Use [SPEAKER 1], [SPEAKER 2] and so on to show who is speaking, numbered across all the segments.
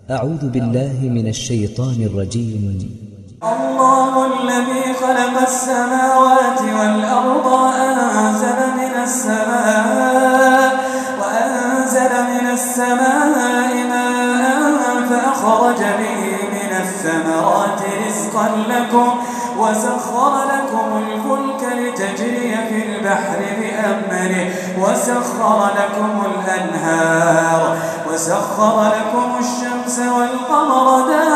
[SPEAKER 1] أعوذ بالله من الشيطان الرجيم.
[SPEAKER 2] الله الذي خلق السماوات والأرض وأنزل من السماء ماء فأخرج به من الثمرات رزقا لكم وسخر لكم الفلك لتجري في البحر بأمره وسخر لكم الأنهار وسخر لكم الشمس والقمر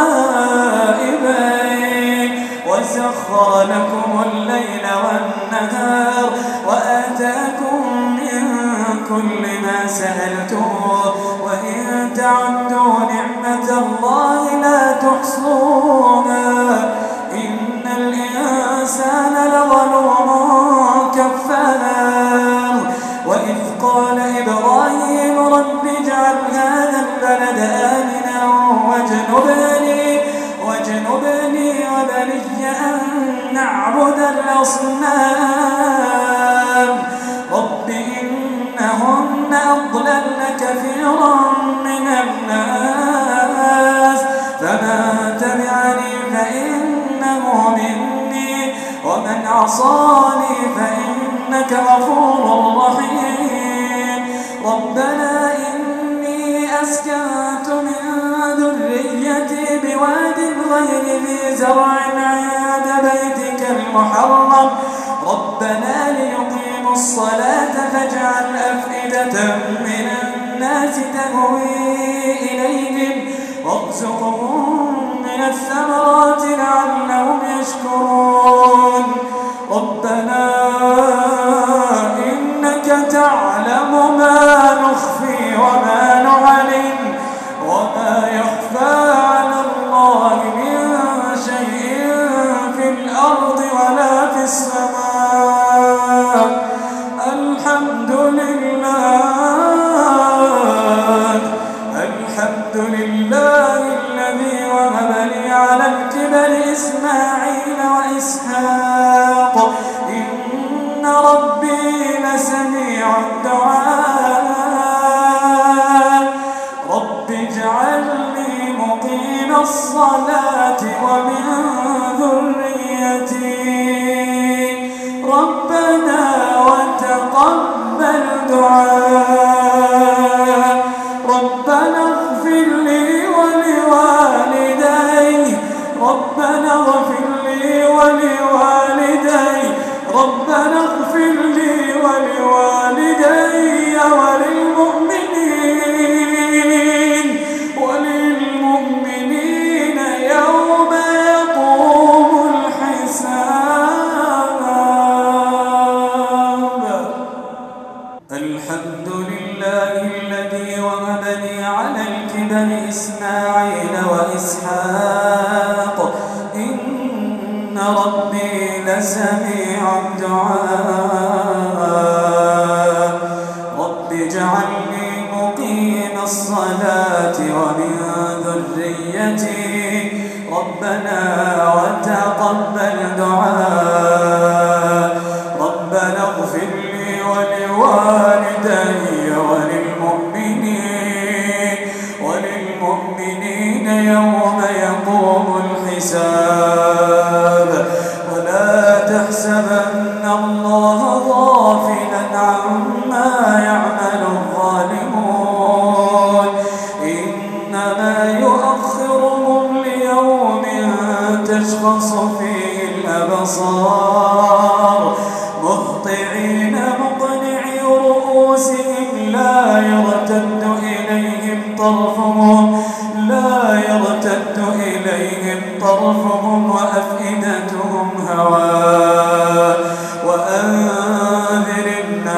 [SPEAKER 2] دائبين وسخر لكم الليل والنهار وآتاكم من كل ما سألتموه وإن تعدوا نعمة الله لا تحصوها إن الإنسان لظلوم كفار وإذ قال إبراهيم رب اجعل هذا البلد آمنا واجنبني وبني أن نعبد الأصنام رب إنهن أضللن كثيرا من الناس فمن تبعني فإنه مني ومن عصاني فإنك غفور رحيم ربنا إني أسكنت من ذريتي بواد غير ذي زرع عند بيتك المحرم ربنا ليقيموا الصلاة فاجعل أفئدة من الناس تهوي إليهم وارزقهم من الثمرات لعلهم يشكرون ربنا إنك تعلم ما نخفي وما نعلن وما يخفى على الله من شيء في الأرض ولا في السماء الحمد لله الذي وهب لي على الكبر إسماعيل وإسحاق إن ربي لسميع الدعاء رب اجعلني مقيم الصلاة ومن ذريتي ربنا وتقبل دعاء ربنا اغفر لي ولوالدي ربنا اغفر لي ولوالدي ربنا اغفر لي ولوالدي وللمؤمنين يوم يقوم الحساب الحمد لله الذي وهب لي على الكبر إسماعيل وإسحاق إن ربي لسميع الدعاء رب اجعلني مقيم الصلاة ومن ذريتي ربنا وتقبل دعاء ربنا اغفر لي ولوالدي وللمؤمنين يوم يقوم الحساب ولا تحسبن الله غافلا عما يعمل الظالمون إنما يؤخرهم ليوم تشخص فيه الأبصار مهطعين مقنعي رؤوسهم لا يرتد إليهم طرفهم وأفئدتهم هواء وأنذر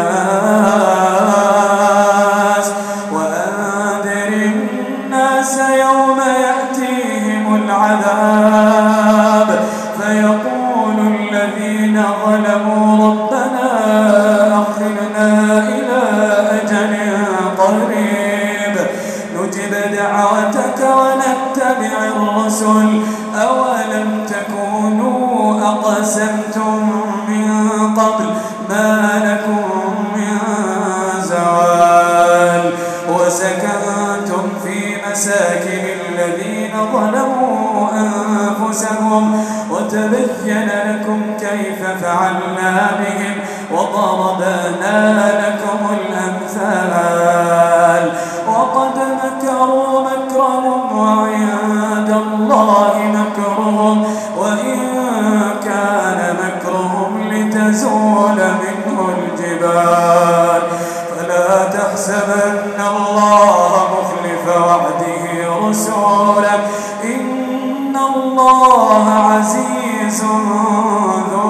[SPEAKER 2] الناس يوم يأتيهم العذاب فيقول الذين ظلموا ربنا أخرنا إلى أجل قريب نجب دعوتك ونتبع الرسل أولم تكونوا أقسمتم من قبل ما لكم من زوال وسكنتم في مساكن الذين ظلموا أنفسهم وتبين لكم كيف فعلنا بهم وضربنا لكم الأمثال وقد مكروا مكرهم وعند الله مكرهم وإن كان مكرهم لتزول منه الجبال فلا تحسبن الله مخلف وعده رسوله إن الله عزيز ذو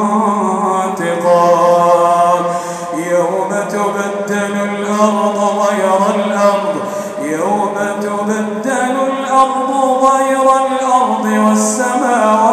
[SPEAKER 2] انتقام يوم تبدل الأرض غير الأرض يوم تبدل الأرض غير الأرض والسماوات